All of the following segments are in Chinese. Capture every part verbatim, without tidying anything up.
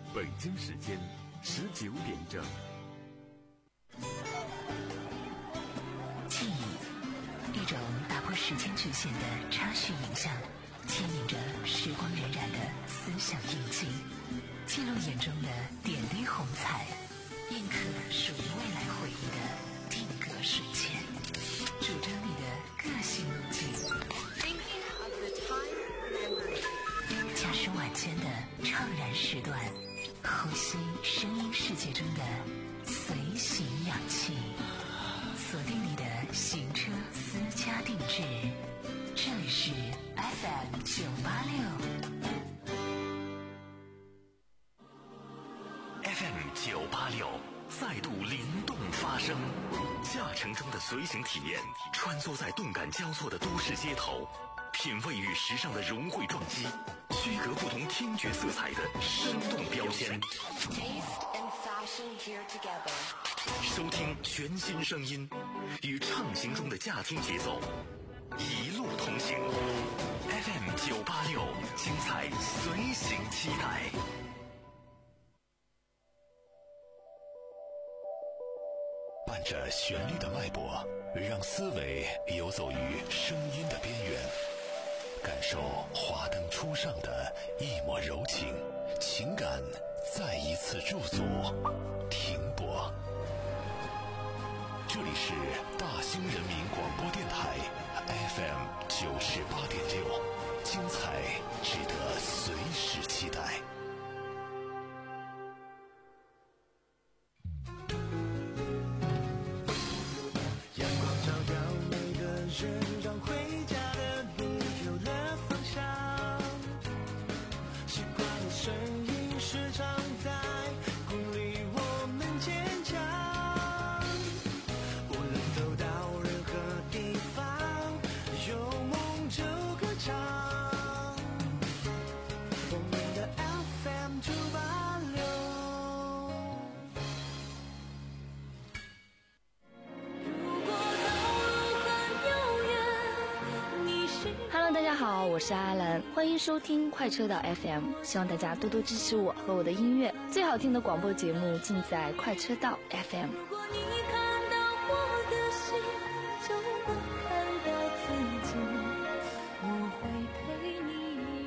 北京时间十九点整。 记忆，一种打破时间局限的插叙影像，牵引着时光荏苒的思想印记，记录眼中的点滴红彩，印刻属于未来回忆的定格瞬间，主张你的个性路径。驾驶晚间的怅然时段，呼吸声音世界中的随行氧气，锁定你的行车私家定制。这里是 F M 九八六 F M 九八六再度灵动发声，驾乘中的随行体验，穿梭在动感交错的都市街头，品味与时尚的融汇撞击，区隔不同听觉色彩的生动标签，收听全新声音，与畅行中的驾听节奏一路同行。 F M 九八六精彩随行期待。伴着旋律的脉搏，让思维游走于声音的边缘，感受华灯初上的一抹柔情，情感再一次驻足停泊。这里是大兴人民广播电台 F M 九十八点六，精彩值得随时期待。 让回家的路有了方向，习惯的声音时常在鼓励我们坚强，无论走到任何地方，有梦就歌唱。我们的 F M 九八六。 Hello， 大家好，我是阿兰，欢迎收听快车道 F M， 希望大家多多支持我和我的音乐，最好听的广播节目尽在快车道 F M。 如果你看到我的心，就能看到自己，我会陪你一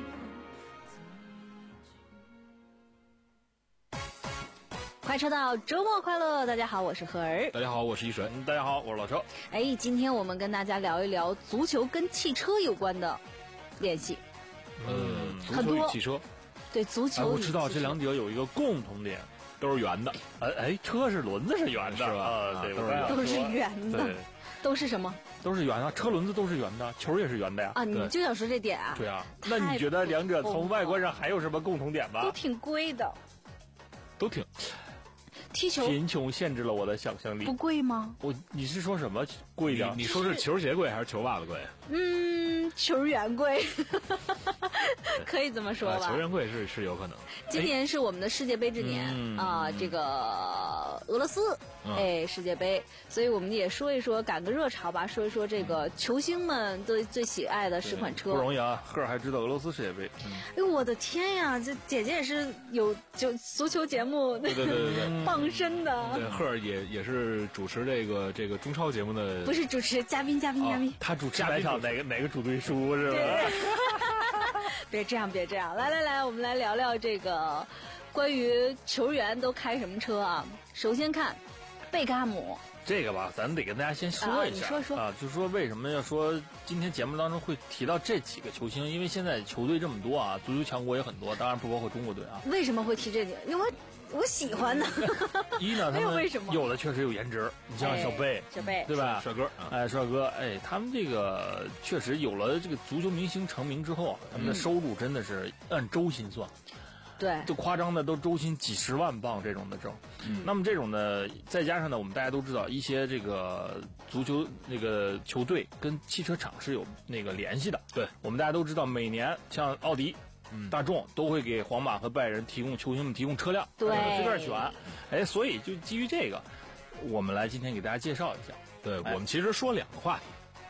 同快车道周末快乐，大家好，我是何儿。 大家好，我是一水。嗯，大家好，我是老车。 哎，今天我们跟大家聊一聊足球跟汽车有关的联系。 嗯，足很多球与汽车。 对，足球、 哎、我知道这两者有一个共同点，都是圆的。哎哎，车是轮子是圆的，是吧？啊，对， 都是圆的。 对， 都是什么？ 都是圆的，车轮子都是圆的，球也是圆的呀。 啊，你就想说这点啊？ 对啊。那你觉得两者从外观上还有什么共同点吗？ 都挺贵的。 都挺。 踢球贫穷限制了我的想象力。 不贵吗？ 我你是说什么贵的？ 你, 你说是球鞋贵还是球袜子贵？ 嗯，球员贵，可以这么说吧。 啊、球员贵是是有可能。 今年是我们的世界杯之年啊、嗯呃，这个俄罗斯、嗯、哎世界杯，所以我们也说一说，赶个热潮吧，说一说这个球星们最最喜爱的十款车。 不容易啊，赫尔还知道俄罗斯世界杯。 嗯、哎呦我的天呀，这姐姐也是有就足球节目。 对对对对对。 傍身的， 对，赫尔也也是主持这个这个中超节目的， 不是主持嘉宾，嘉宾，嘉宾， 哦、他主持哪场哪个哪个主队输是吧？ 别这样，别这样，来来来，我们来聊聊这个关于球员都开什么车啊？首先看贝克汉姆。 这个吧，咱得跟大家先说一下， 啊、你说说啊，就是说为什么要说今天节目当中会提到这几个球星？因为现在球队这么多啊，足球强国也很多，当然不包括中国队啊。 为什么会提这个？因为我喜欢呢。 一呢，他们为什么有的确实有颜值，你像小贝， 小贝， 对吧？ 帅哥， 哎，帅哥，哎，他们这个确实有了这个足球明星成名之后，他们的收入真的是按周薪算。 对， 就夸张的都周薪几十万镑这种的挣，嗯，那么这种呢，再加上呢，我们大家都知道一些这个足球那个球队跟汽车厂是有那个联系的， 对， 我们大家都知道，每年像奥迪、嗯、大众都会给皇马和拜仁提供球星们提供车辆， 对， 随便选，哎，所以就基于这个，我们来今天给大家介绍一下， 对、哎、我们其实说两个话题。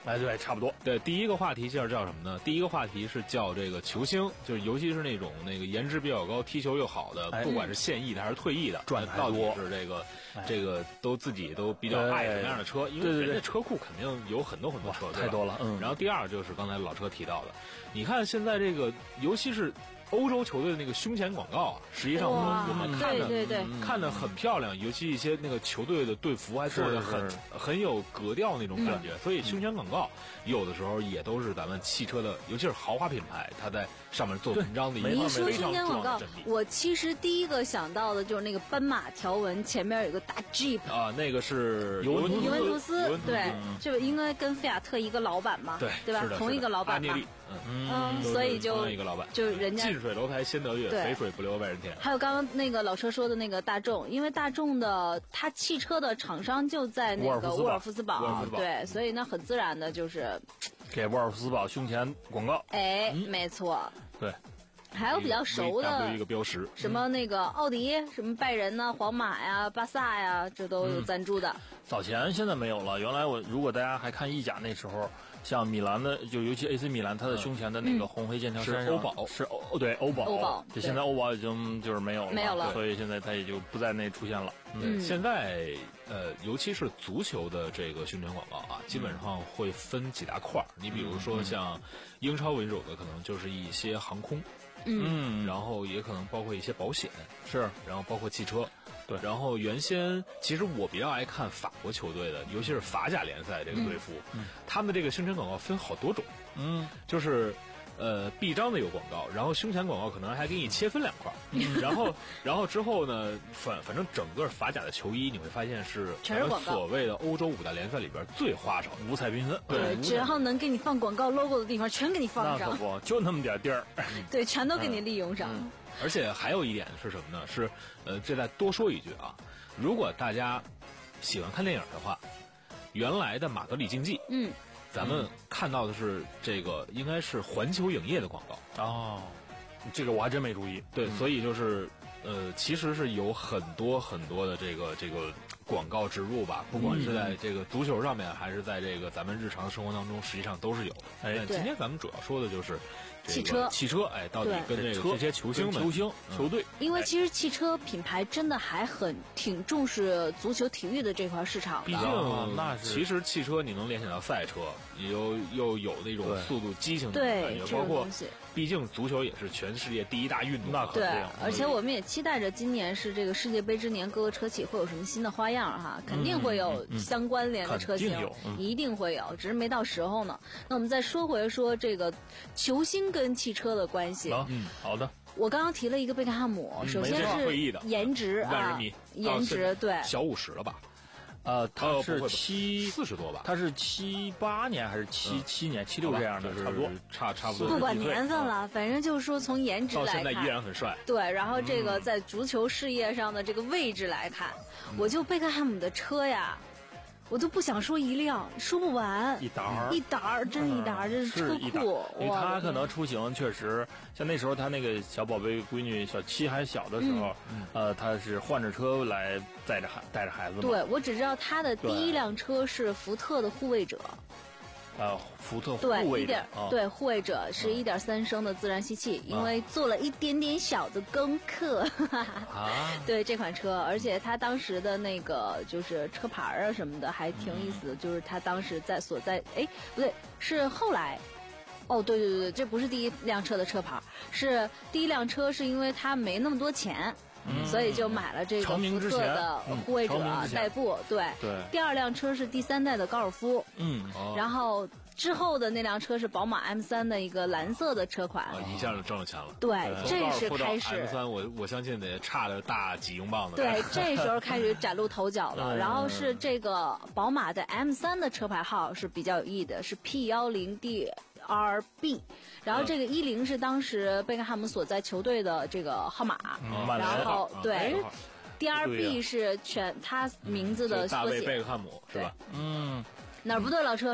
哎，对，差不多。 对，第一个话题叫叫什么呢？第一个话题是叫这个球星，就是尤其是那种那个颜值比较高、踢球又好的， 哎、 不管是现役的还是退役的， 赚太到底多是这个、 哎、 这个都自己都比较爱什么样的车？因为人家车库肯定有很多很多车， 太多了。嗯。 然后第二就是刚才老车提到的，你看现在这个，尤其是欧洲球队的那个胸前广告啊，实际上我们我们看着对对对看着很漂亮，尤其一些那个球队的队服还做的很很有格调那种感觉， 嗯、 所以胸前广告有的时候也都是咱们汽车的，尤其是豪华品牌，它在上面做文章的一个非常重要的阵地。 你一说胸前广告，我其实第一个想到的就是那个斑马条纹前面有个大 Jeep 啊，那个是尤文尤文图斯，对， 嗯、 这个应该跟菲亚特一个老板嘛， 对对吧？同一个老板嘛。 嗯， 嗯，所以就一个老板， 就人家近水楼台先得月，肥水不流外人田。 还有刚刚那个老车说的那个大众，因为大众的它汽车的厂商就在那个沃尔夫斯堡，对，所以那很自然的就是给沃尔夫斯堡胸前广告。 哎，嗯、没错。 对。 还有比较熟的一个标识， 什么那个奥迪、什么拜仁呐、皇马呀、巴萨呀，这都有赞助的。 嗯、早前现在没有了，原来我如果大家还看意甲那时候，像米兰的，就尤其 A C 米兰，它的胸前的那个红黑剑条衫是欧宝， 是欧对欧宝， 欧宝。 这现在欧宝已经就是没有了， 没有了， 所以现在它也就不在那出现了。 嗯，现在呃，尤其是足球的这个胸前广告啊，基本上会分几大块儿。你比如说像英超为主的，可能就是一些航空。 嗯， 然后也可能包括一些保险， 是， 然后包括汽车， 对。 然后原先其实我比较爱看法国球队的，尤其是法甲联赛这个队服， 嗯、 他们的这个胸前广告分好多种， 嗯， 就是呃臂章的有广告，然后胸前广告可能还给你切分两块，嗯、然后然后之后呢，反反正整个法甲的球衣你会发现是全是广告， 所谓的欧洲五大联赛里边最花哨， 五彩缤纷， 对，只要能给你放广告 logo 的地方全给你放上， 那可不，就那么点地儿， 对，全都给你利用上。 嗯嗯、而且还有一点是什么呢？是呃，这再多说一句啊，如果大家喜欢看电影的话，原来的马德里竞技， 嗯。 咱们看到的是这个，应该是环球影业的广告哦，这个我还真没注意。 对，嗯、所以就是呃，其实是有很多很多的这个这个广告植入吧，不管是在这个足球上面，还是在这个咱们日常生活当中，实际上都是有的。哎，今天咱们主要说的就是汽车， 汽车，哎，到底跟这个这些球星们、 球星、球队， 因为其实汽车品牌真的还很挺重视足球体育的这块市场的。 毕竟，那是其实汽车你能联想到赛车，又又有那种速度、激情的感觉，包括毕竟足球也是全世界第一大运动。 那对，而且我们也期待着今年是这个世界杯之年，各个车企会有什么新的花样哈，肯定会有相关联的车型，一定会有，只是没到时候呢。那我们再说回说这个球星跟汽车的关系。 嗯，好的。 我刚刚提了一个贝克汉姆，首先是颜值啊，颜值对， 小五十了吧？ 呃，他是七四十多吧？ 他是七八年还是七七年、七六这样的，差不多， 差差不多。 不管年份了，反正就是说从颜值来看， 到现在依然很帅。 对，然后这个在足球事业上的这个位置来看，我就贝克汉姆的车呀。我都不想说一辆，说不完， 一沓一沓，真一沓，这是车库。 因为他可能出行确实，像那时候他那个小宝贝闺女小七还小的时候， 嗯、 呃，他是换着车来载着孩带着孩子嘛。 对，我只知道他的第一辆车是福特的护卫者。 呃，福特护对卫者， 一点、 哦、 对护卫者是一点三升的自然吸气，因为做了一点点小的功课。 啊， 对这款车，而且它当时的那个就是车牌啊什么的还挺有意思的，嗯、就是它当时在所在，哎，不对，是后来。哦，对对对对，这不是第一辆车的车牌，是第一辆车是因为它没那么多钱。嗯、所以就买了这个福特的护卫者代步， 嗯、 对。 对。 第二辆车是第三代的高尔夫， 嗯。 哦、 然后之后的那辆车是宝马 M 三的一个蓝色的车款。 啊，一下就挣了钱了。 对，这是开始。 M 三，我我相信得差了大几英镑的。 对，这时候开始崭露头角了。然后是这个宝马的 M 三的车牌号是比较有意义的，是 P 一零 D R B。然后这个一零是当时贝克汉姆所在球队的这个号码， 嗯、 然后对 ，D R B 啊、 是全他名字的缩写。 大卫贝克汉姆是吧？ 嗯， 哪儿不对？老车说。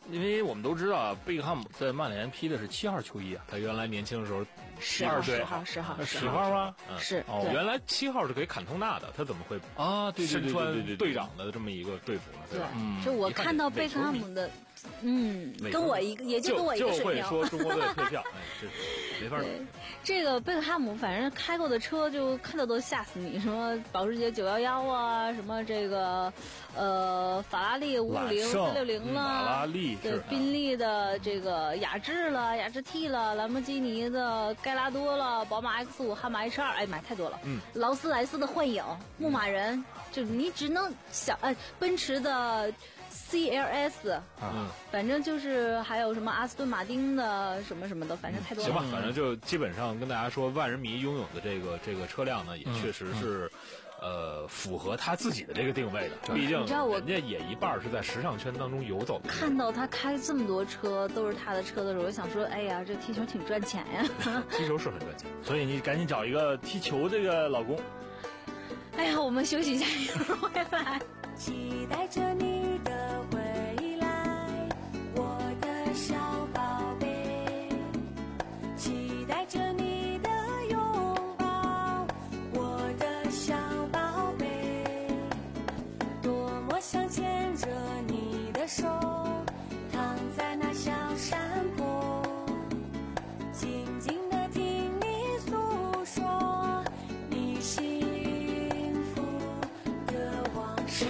因为我们都知道贝克汉姆在曼联披的是七号球衣啊， 他原来年轻的时候十号、十号、十号、 十号吗？ 嗯， 是。 哦，原来七号是给坎通纳的，他怎么会啊？对对对对对对， 队长的这么一个队服呢？对吧？ 嗯，就我看到贝克汉姆的，嗯，跟我一个，也就跟我一个水平。 就会说中国队退票，哎，这没法。 这个贝克汉姆反正开过的车就看到都吓死你，什么保时捷九幺幺啊，什么这个呃法拉利五五零、四六零啦， 法拉利对，宾利的这个雅致了、雅致 T 了，兰博基尼的盖拉多了，宝马 X 五、悍马 H 二，哎，买太多了。嗯，劳斯莱斯的幻影、牧马人，就你只能想，哎，奔驰的。C L S， 嗯，反正就是还有什么阿斯顿马丁的什么什么的，反正太多了。 行吧，反正就基本上跟大家说，万人迷拥有的这个这个车辆呢，也确实是，嗯、呃，符合他自己的这个定位的。毕竟人家也一半是在时尚圈当中游走的。 看到他开这么多车都是他的车的时候，我想说，哎呀，这踢球挺赚钱呀。 踢球是很赚钱， 所以你赶紧找一个踢球这个老公。 哎呀，我们休息一下，一会儿回来。 期待着你的回来，我的小宝贝，期待着你的拥抱，我的小宝贝，多么想牵着你的手，躺在那小山坡，静静地听你诉说你幸福的往事。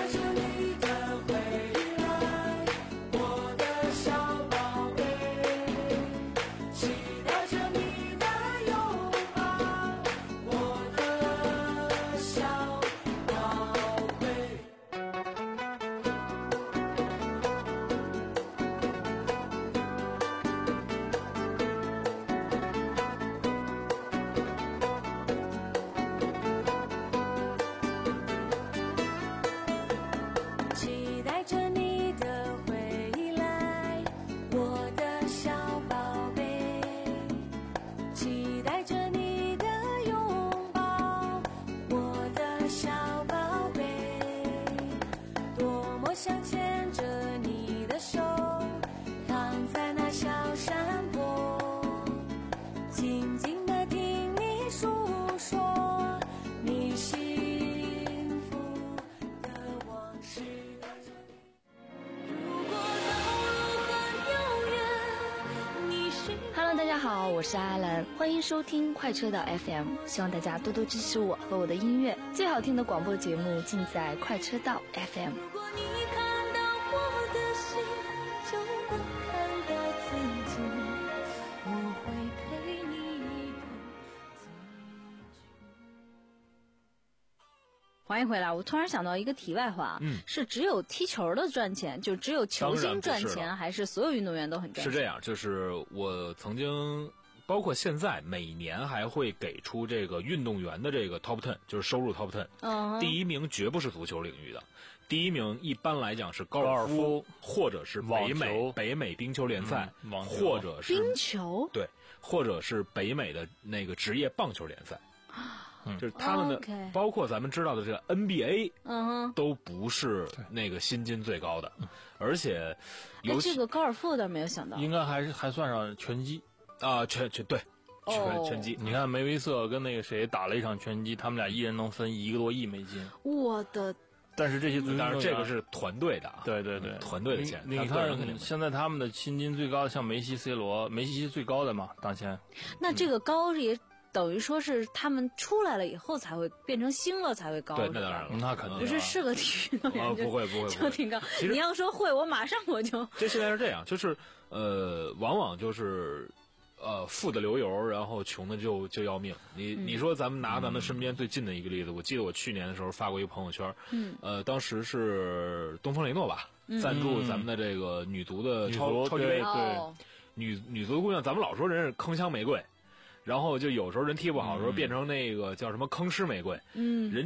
我是阿兰，欢迎收听快车道 F M， 希望大家多多支持我和我的音乐，最好听的广播节目尽在快车道 F M。 如果你看到我的心，就能看到自己，我会陪你一同走去。 欢迎回来！我突然想到一个题外话，嗯，是只有踢球的赚钱，就只有球星赚钱，还是所有运动员都很赚钱？ 是这样，就是我曾经。包括现在每年还会给出这个运动员的这个 top ten， 就是收入 top ten。 嗯， 第一名绝不是足球领域的，第一名一般来讲是高尔夫，或者是北美北美冰球联赛， 嗯、 或者是冰球， 对，或者是北美的那个职业棒球联赛。嗯、就是他们的， okay. 包括咱们知道的这个 N B A， 嗯， 都不是那个薪金最高的，而且有这个高尔夫我倒没有想到， 应该还是还算上拳击。 啊，拳拳对，拳拳击。 你看梅维瑟跟那个谁打了一场拳击，他们俩一人能分一个多亿美金。 我的， 但是这些当然这个是团队的啊， 对对对， 团队的钱。 你看现在他们的薪金最高的，像梅西、C 罗，梅西是最高的嘛，当前。 那这个高也等于说是他们出来了以后才会变成星了才会高。 对，那当然了， 那肯定不是是个体育运动员、 啊、不会不会就挺高。你要说会，我马上我就。 这现在是这样，就是呃，往往就是。呃，富的流油，然后穷的就就要命。你、嗯、你说咱们拿咱们身边最近的一个例子，嗯、我记得我去年的时候发过一个朋友圈，嗯，呃，当时是东风雷诺吧，嗯、赞助咱们的这个女足的超、 嗯、 超级杯， 对， 哦、 女女足的姑娘，咱们老说人是铿锵玫瑰，然后就有时候人踢不好的时候变成那个叫什么坑师玫瑰，嗯，人家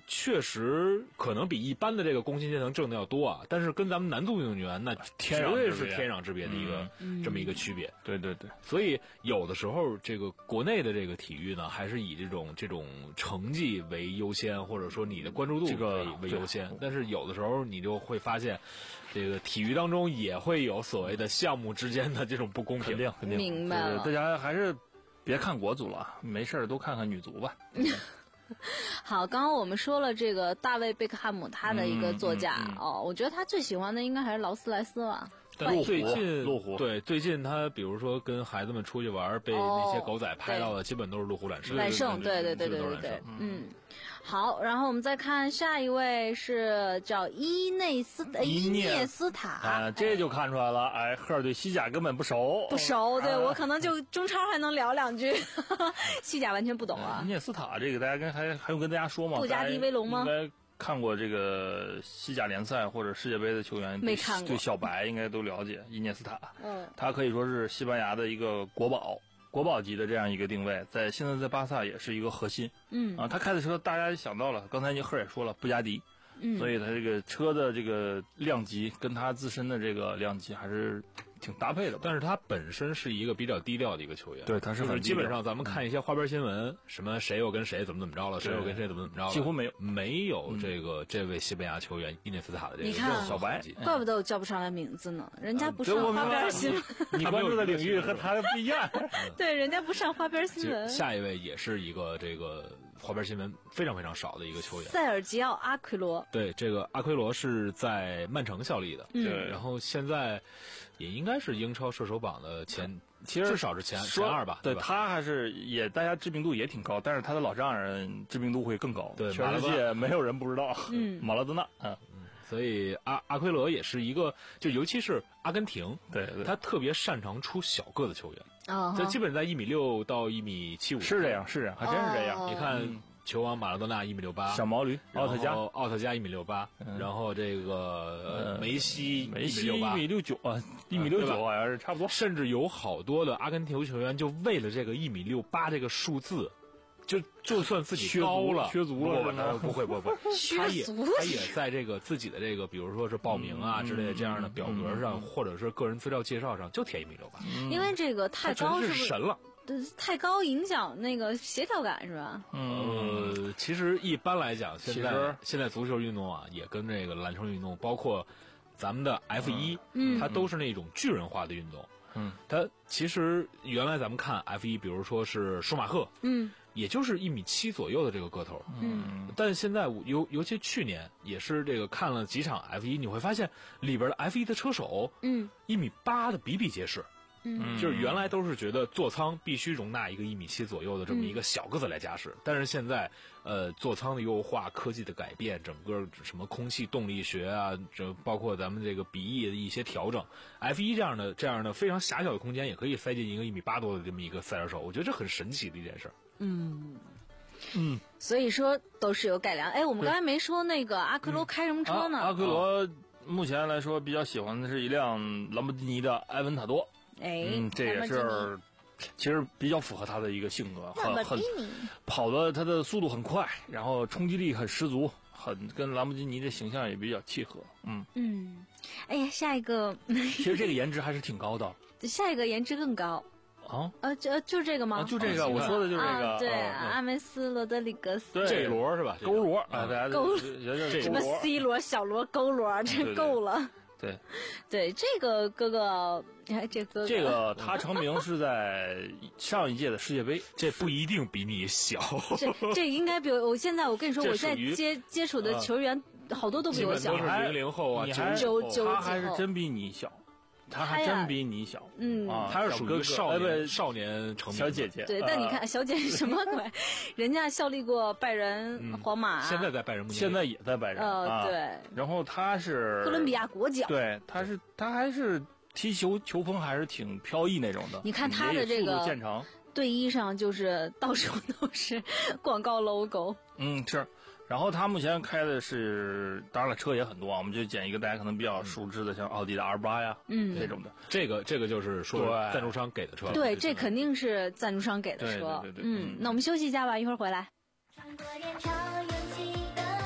确实可能比一般的这个工薪阶层挣的要多啊，但是跟咱们男足运动员那绝对是天壤之别的一个、嗯、这么一个区别。 对对对， 所以有的时候这个国内的这个体育呢，还是以这种这种成绩为优先，或者说你的关注度为、这个、为优先。但是有的时候你就会发现，这个体育当中也会有所谓的项目之间的这种不公平。 肯定肯定， 明白了。 大家还是别看国足了，没事多看看女足吧。 好，刚刚我们说了这个大卫贝克汉姆他的一个座驾、 嗯嗯嗯、 哦，我觉得他最喜欢的应该还是劳斯莱斯吧。 但最近路虎对最近他比如说跟孩子们出去玩被那些狗仔拍到的，基本都是路虎揽胜。 揽胜，对对对对对对，嗯。好，然后我们再看下一位是叫伊内斯伊涅斯塔， 啊，这就看出来了，哎，赫尔对西甲根本不熟， 不熟，对、啊、我可能就中超还能聊两句，西甲完全不懂啊。 伊涅斯塔这个大家跟还还用跟大家说吗？ 布加迪威龙吗？ 应该看过这个西甲联赛或者世界杯的球员， 没看过， 对小白应该都了解伊涅斯塔， 嗯， 他可以说是西班牙的一个国宝。国宝级的这样一个定位，在现在在巴萨也是一个核心。 嗯啊，他开的车大家想到了，刚才你赫也说了，布加迪。 嗯， 所以他这个车的这个量级跟他自身的这个量级还是挺搭配的。 但是他本身是一个比较低调的一个球员。 对，他是很基本上咱们看一些花边新闻，嗯、什么谁又跟谁怎么怎么着了，谁又跟谁怎么怎么着了， 几乎没有没有这个、嗯、这位西班牙球员伊涅斯塔的这个小白， 怪不得我叫不上来名字呢，人家不上花边新闻。 呃、你关注的领域和他不一样。 对，人家不上花边新闻。 下一位也是一个这个花边新闻非常非常少的一个球员， 塞尔吉奥·阿奎罗。 对，这个阿奎罗是在曼城效力的， 嗯、 对，然后现在也应该是英超射手榜的前， 其实至少是前前二吧。 对， 对吧他还是也大家知名度也挺高，但是他的老丈人知名度会更高， 对， 全世界没有人不知道。 嗯， 马拉多纳，嗯。 所以阿阿奎罗也是一个，就尤其是阿根廷， 对，对他特别擅长出小个子球员， 啊、哦， 这基本在一米六到一米七五， 是这样，是这样，还真是这样。 哦、 你看。嗯球王马拉多纳一米六八， 小毛驴奥特加， 奥特加一米六八，然后这个梅西梅西一米六九啊，一米六九好像是差不多。 甚至有好多的阿根廷球员就为了这个一米六八这个数字，就就算自己高了， 削足了， 不会不会，他也他也在这个自己的这个，比如说是报名啊之类的这样的表格上，或者是个人资料介绍上就填一米六八， 因为这个太高是不是神了？ 太高影响那个协调感是吧？ 呃，其实一般来讲，现在现在足球运动啊，也跟这个篮球运动，包括咱们的 F 一、 嗯， 它都是那种巨人化的运动。 嗯， 它其实原来咱们看 F 一，比如说是舒马赫， 嗯， 也就是一米七左右的这个个头， 嗯， 但现在尤尤其去年也是这个看了几场 F 一，你会发现里边的 F 一的车手， 嗯， 一米八的比比皆是。 嗯， 就是原来都是觉得座舱必须容纳一个一米七左右的这么一个小个子来驾驶，嗯、但是现在，呃，座舱的优化、科技的改变，整个什么空气动力学啊，这包括咱们这个比翼的一些调整 ，F 一这样的这样的非常狭小的空间也可以塞进一个一米八多的这么一个赛车手，我觉得这很神奇的一件事。 嗯嗯， 所以说都是有改良。哎，我们刚才没说那个阿奎罗开什么车呢？ 嗯啊、阿奎罗目前来说比较喜欢的是一辆兰博基尼的埃文塔多。 哎， 嗯，这也是，其实比较符合他的一个性格，很很跑的，他的速度很快，然后冲击力很十足，很跟兰博基尼的形象也比较契合。嗯嗯，哎呀，下一个， 其实这个颜值还是挺高的。 下一个颜值更高。 啊， 呃，就就这个吗？ 啊、就这个，我说的就是这个。 啊、对， 啊、 阿梅斯罗德里格斯。 这罗是吧？ 勾罗啊，大家勾什么 C 罗、小罗、勾罗，这够了。 对， 对这个哥哥，哎，这哥哥， 这个他成名是在上一届的世界杯， 这不一定比你小。 这这应该比我，我现在我跟你说，我现在接接触的球员、呃、好多都比我小， 都是零零后啊， 九九他还是真比你小。他还真比你小， 嗯， 啊、 他是属于少年、 呃、 少年成名小姐姐。 对，但你看小姐姐什么鬼？人家效力过拜仁、 嗯、 皇马， 现在在拜仁慕尼黑， 现在也在拜仁。 呃， 啊、 对。 然后他是哥伦比亚国脚， 对，他是他还是踢球球风还是挺飘逸那种的。 你看他的这个见长， 队衣上就是到处都是广告 logo。 嗯，是。然后他目前开的是，当然了，车也很多啊，我们就捡一个大家可能比较熟知的，像奥迪的 R 八呀， 嗯， 这种的。 这个这个就是说赞助商给的车， 对，这肯定是赞助商给的车。 对对对对， 嗯，那我们休息一下吧，一会儿回来。 穿过人潮拥挤的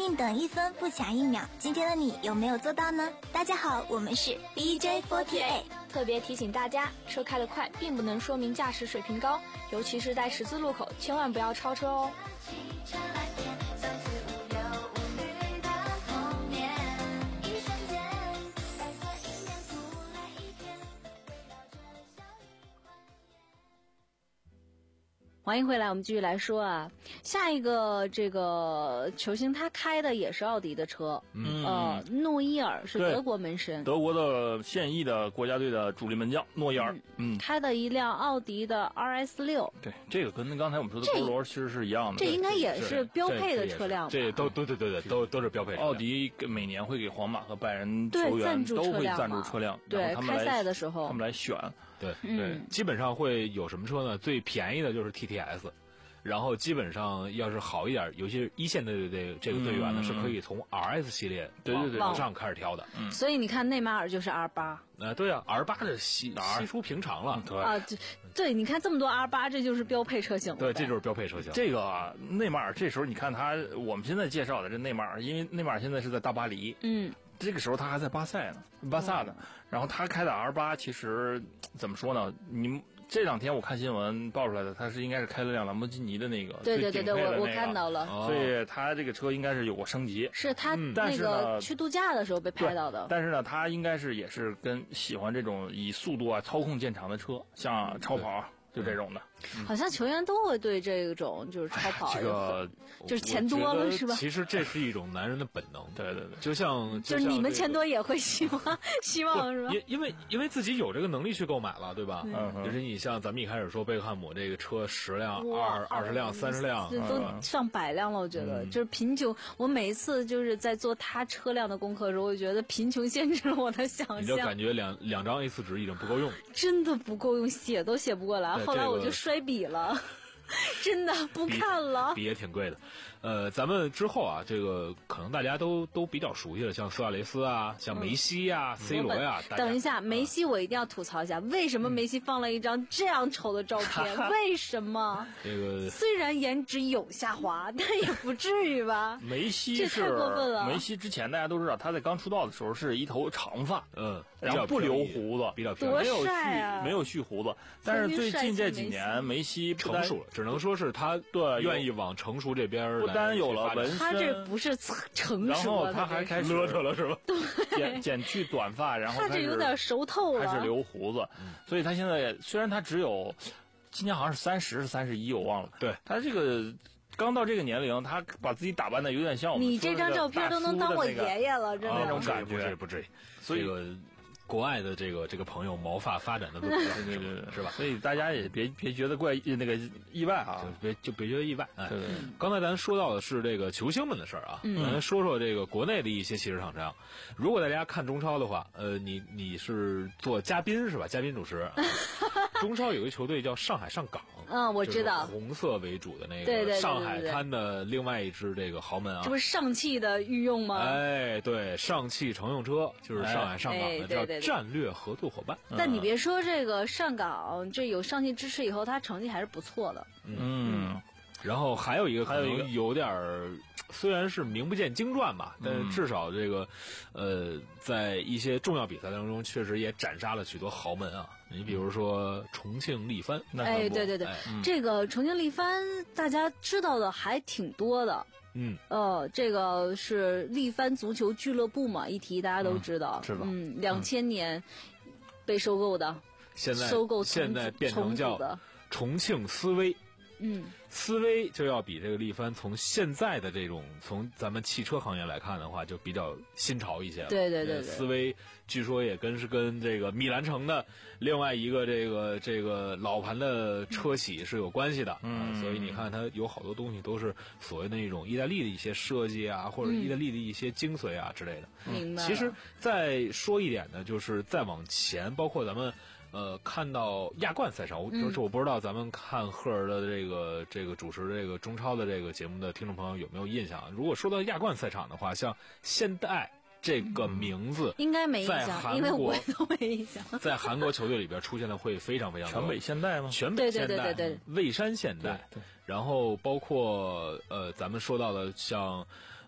宁等一分，不抢一秒。今天的你有没有做到呢？大家好，我们是 B J 四十八。 特别提醒大家，车开得快并不能说明驾驶水平高，尤其是在十字路口，千万不要超车哦。 欢迎回来，我们继续来说啊，下一个这个球星他开的也是奥迪的车，嗯，呃，诺伊尔是德国门神， 德国的现役的国家队的主力门将诺伊尔，嗯， 嗯开的一辆奥迪的 R S 六， 对，这个跟刚才我们说的勾罗其实是一样的， 这应该也是标配的车辆吧， 这都对对对对，都都是标配车辆。 奥迪每年会给皇马和拜仁球员都会赞助车辆， 对，开赛的时候他们来选。 对对，基本上会有什么车呢？最便宜的就是 T T S， 然后基本上要是好一点，尤其是一线队的这个队员呢， 嗯、 是可以从 R S 系列对对对往上开始挑的。 嗯，所以你看内马尔就是 R 八。 呃，对啊 ，R 八的稀稀疏平常了。 对啊，对，你看这么多 R 八，这就是标配车型了。 对，这就是标配车型。 这个啊，内马尔这时候你看他，我们现在介绍的这内马尔，因为内马尔现在是在大巴黎。 嗯。 这个时候他还在巴塞呢，巴萨呢。嗯、然后他开的 R 八，其实怎么说呢？你这两天我看新闻爆出来的，他是应该是开了辆兰博基尼的那个， 对对对对， 那个、 我我看到了。 所以他这个车应该是有过升级。 是他那个去度假的时候被拍到的。 但是呢，他应该是也是跟喜欢这种以速度啊操控见长的车，像超跑。就这种的， 嗯、好像球员都会对这种就是超跑、 哎、这个就是钱多了是吧？ 其实这是一种男人的本能， 对对对， 就像就是你们钱多也会希望希望是吧？ 因因为因为自己有这个能力去购买了，对吧？ 嗯， 就是你像咱们一开始说贝克汉姆这个车十辆、二二十辆、三十辆， 都上百辆了。我觉得、嗯、就是贫穷。我每一次就是在做他车辆的功课的时候，我觉得贫穷限制了我的想象。 你就感觉两两张 A 四 纸已经不够用， 真的不够用，写都写不过来。后来我就摔笔了，真的不看了。 笔也挺贵的，呃，咱们之后啊，这个可能大家都都比较熟悉了，像苏亚雷斯啊，像梅西呀、啊嗯、C 罗呀、啊。 等一下，梅西我一定要吐槽一下，为什么梅西放了一张这样丑的照片？嗯、为什么？ 这个虽然颜值有下滑，但也不至于吧？ 梅西这太过分了。 梅西之前大家都知道，他在刚出道的时候是一头长发， 嗯， 然后不留胡子， 比较多帅啊，没有蓄胡子。但是最近这几年，梅西成熟了，只能说是他对愿意往成熟这边。 不单有了纹身， 他这不是成熟了， 然后他还开始勒着了是吧？ 剪剪去短发，然后他这有点熟透了， 开始留胡子，所以他现在虽然他只有今年好像是三十是三十一，我忘了。 对， 他这个刚到这个年龄，他把自己打扮的有点像我们。 你这张照片都能当我爷爷了，真的那种感觉， 不至于不至于。 所以。 这个国外的这个这个朋友毛发发展的都比较对对对， 是吧？ 所以大家也别别觉得怪那个意外啊， 就别就别觉得意外。哎， 对对。 刚才咱说到的是这个球星们的事儿啊， 嗯、 咱说说这个国内的一些汽车厂商。如果大家看中超的话，呃，你你是做嘉宾是吧？嘉宾主持。中超有一个球队叫上海上港， 嗯，我知道， 红色为主的那个， 对对对对对， 上海滩的另外一支这个豪门啊， 这不是上汽的御用吗？ 哎，对，上汽乘用车就是上海上港的叫战略合作伙伴。 但你别说这个上港，这有上汽支持以后，他成绩还是不错的。 嗯，然后还有一个， 还有一个有点儿。虽然是名不见经传吧，但是至少这个，呃，在一些重要比赛当中，确实也斩杀了许多豪门啊。你比如说重庆力帆， 哎，对对对， 哎嗯、这个重庆力帆大家知道的还挺多的。 嗯， 呃，这个是力帆足球俱乐部嘛，一提大家都知道， 嗯、是吧？ 嗯，两千年被收购的， 现在收购现在变成叫重庆斯威。 嗯， 斯威就要比这个力帆从现在的这种从咱们汽车行业来看的话，就比较新潮一些了。 对对对对， 斯威据说也跟是跟这个米兰城的另外一个这个这个老盘的车企是有关系的。 嗯， 所以你看它有好多东西都是所谓的那种意大利的一些设计啊，或者意大利的一些精髓啊之类的。 明白。 其实再说一点呢，就是再往前，包括咱们。呃，看到亚冠赛场，我就是我不知道咱们看赫尔的这个这个主持这个中超的这个节目的听众朋友有没有印象？如果说到亚冠赛场的话，像现代这个名字， 应该没印象，因为我都没印象。 在韩国球队里边出现的会非常非常多。 全北现代吗？ 全北现代， 对对对对对， 蔚山现代， 对对， 然后包括呃，咱们说到的像。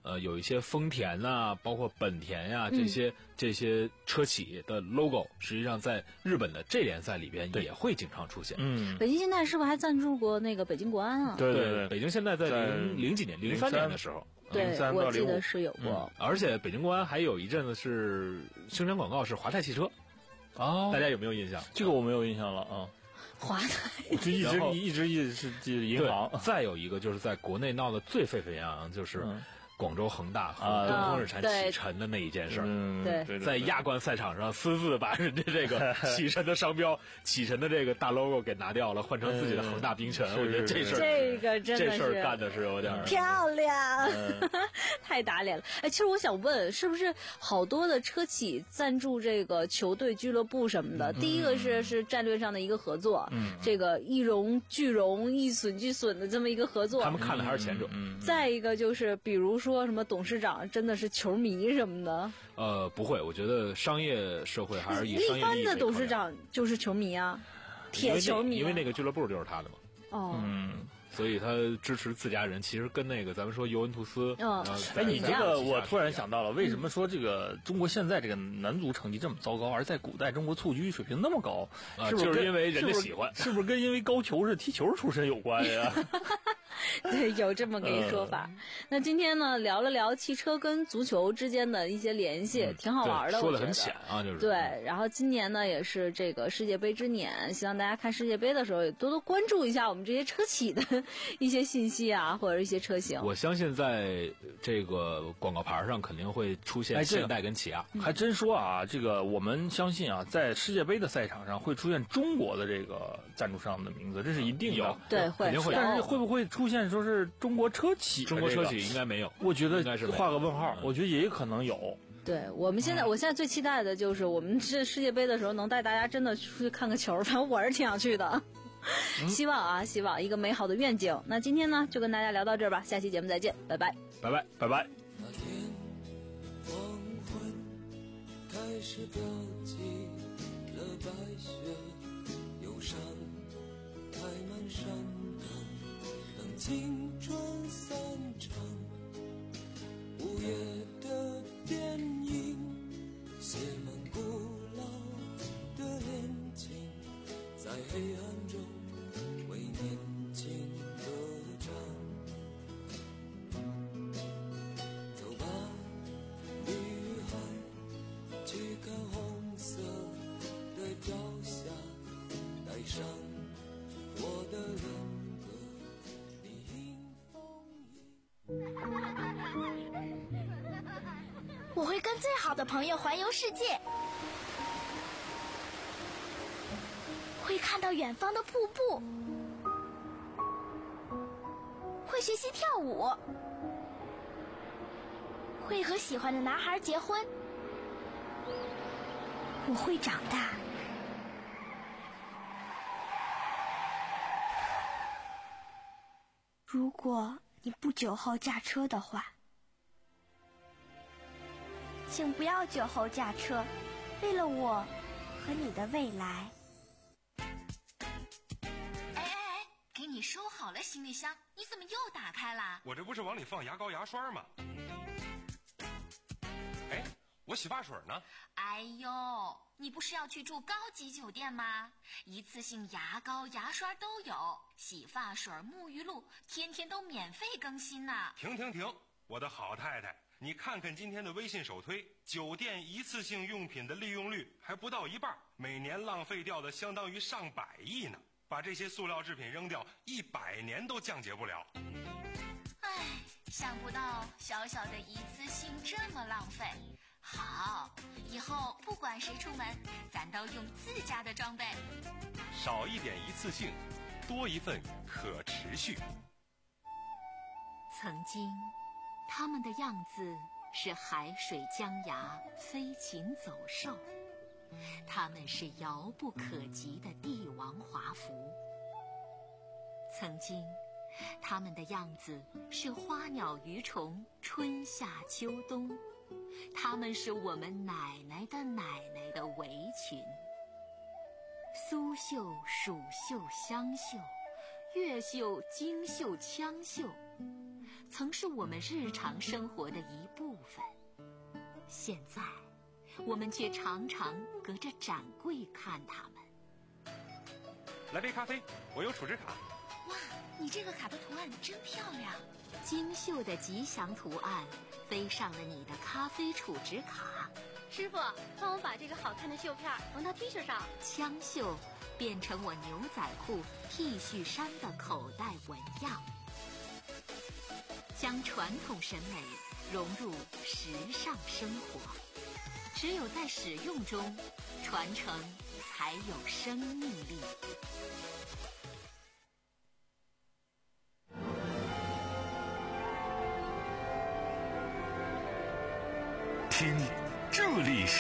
呃，有一些丰田啊，包括本田呀、啊、这些、嗯、这些车企的 logo， 实际上在日本的这联赛里边也会经常出现。 嗯，北京现代是不是还赞助过那个北京国安啊？ 对对对， 北京现代在零零几年、零三年的时候。 对，我记得是有过、 嗯，而且北京国安还有一阵子是宣传广告是华泰汽车， 哦， 大家有没有印象？ 这个我没有印象了啊。 华泰， 我就一直一直一直是记得银行。 再有一个就是在国内闹得最沸沸扬扬，就是。嗯广州恒大和东风日产启辰的那一件事儿、 嗯， 对， 在亚冠赛场上私自把人家这个启辰的商标、启辰的这个大 logo 给拿掉了，换成自己的恒大冰泉。我觉得这事儿， 这个真的是这事儿干的是有点漂亮，嗯、太打脸了。哎，其实我想问，是不是好多的车企赞助这个球队、俱乐部什么的？嗯、第一个是是战略上的一个合作，嗯，这个一荣俱荣、一损俱损的这么一个合作。 他们看的还是前者。 嗯， 再一个就是比如说。说什么董事长真的是球迷什么的？ 呃，不会，我觉得商业社会还是以商业利益为考量。 一般的董事长就是球迷啊，铁球迷、啊因。因为那个俱乐部就是他的嘛。 哦。 嗯。所以他支持自家人，其实跟那个咱们说尤文图斯。 嗯。 哎，你这个我突然想到了，为什么说这个中国现在这个男足成绩这么糟糕，而在古代中国蹴鞠水平那么高？ 啊、 是不是就是因为人家喜欢？ 是不是跟因为高俅是踢球出身有关呀？ 对，有这么个一说法。嗯、那今天呢，聊了聊汽车跟足球之间的一些联系，嗯、挺好玩的。 说得很浅啊，就是。 对，然后今年呢也是这个世界杯之年，希望大家看世界杯的时候也多多关注一下我们这些车企的一些信息啊，或者一些车型。 我相信在这个广告牌上肯定会出现现代跟起亚。 哎、还真说啊，这个我们相信啊，在世界杯的赛场上会出现中国的这个赞助商的名字，这是一定的。 有， 对，会， 肯定会。 但是会不会出现说是中国车企、 这个？中国车企应该没有， 我觉得画个问号，我觉得也有可能有。 对，我们现在、嗯，我现在最期待的就是我们这世界杯的时候能带大家真的出去看个球，反正我是挺想去的。嗯、希望啊，希望一个美好的愿景。那今天呢，就跟大家聊到这儿吧，下期节目再见，拜拜， 拜拜，拜拜。 那天黄昏开始飘起了白雪，忧伤开满山岗，等青春散场。午夜的电影写满古老的恋情，在黑暗中为年轻歌唱。走吧，女孩，去看红色的朝霞，带上我的人格，你迎风我会跟最好的朋友环游世界，会看到远方的瀑布，会学习跳舞，会和喜欢的男孩结婚。我会长大。如果你不久后驾车的话，请不要酒后驾车，为了我和你的未来。 哎哎哎，给你收好了行李箱，你怎么又打开了？ 我这不是往里放牙膏牙刷吗？哎，我洗发水呢？ 哎呦，你不是要去住高级酒店吗？一次性牙膏牙刷都有，洗发水沐浴露天天都免费更新呢。 停停停，我的好太太，你看看今天的微信首推，酒店一次性用品的利用率还不到一半，每年浪费掉的相当于上百亿呢。把这些塑料制品扔掉，一百年都降解不了。 唉，想不到小小的一次性这么浪费。好，以后不管谁出门，咱都用自家的装备。 少一点一次性，多一份可持续。 曾经他们的样子是海水江崖，飞禽走兽，他们是遥不可及的帝王华服。曾经他们的样子是花鸟鱼虫，春夏秋冬，他们是我们奶奶的奶奶的围裙。苏绣、蜀绣、湘绣，越绣、京绣、羌绣， 曾是我们日常生活的一部分，现在我们却常常隔着展柜看它们。 来杯咖啡，我有储值卡。 哇，你这个卡的图案真漂亮，精绣的吉祥图案飞上了你的咖啡储值卡。 师傅，帮我把这个好看的绣片缝到 T 恤上。 枪绣变成我牛仔裤、T 恤衫的口袋纹样，将传统审美融入时尚生活。只有在使用中，传承才有生命力。 听，这里是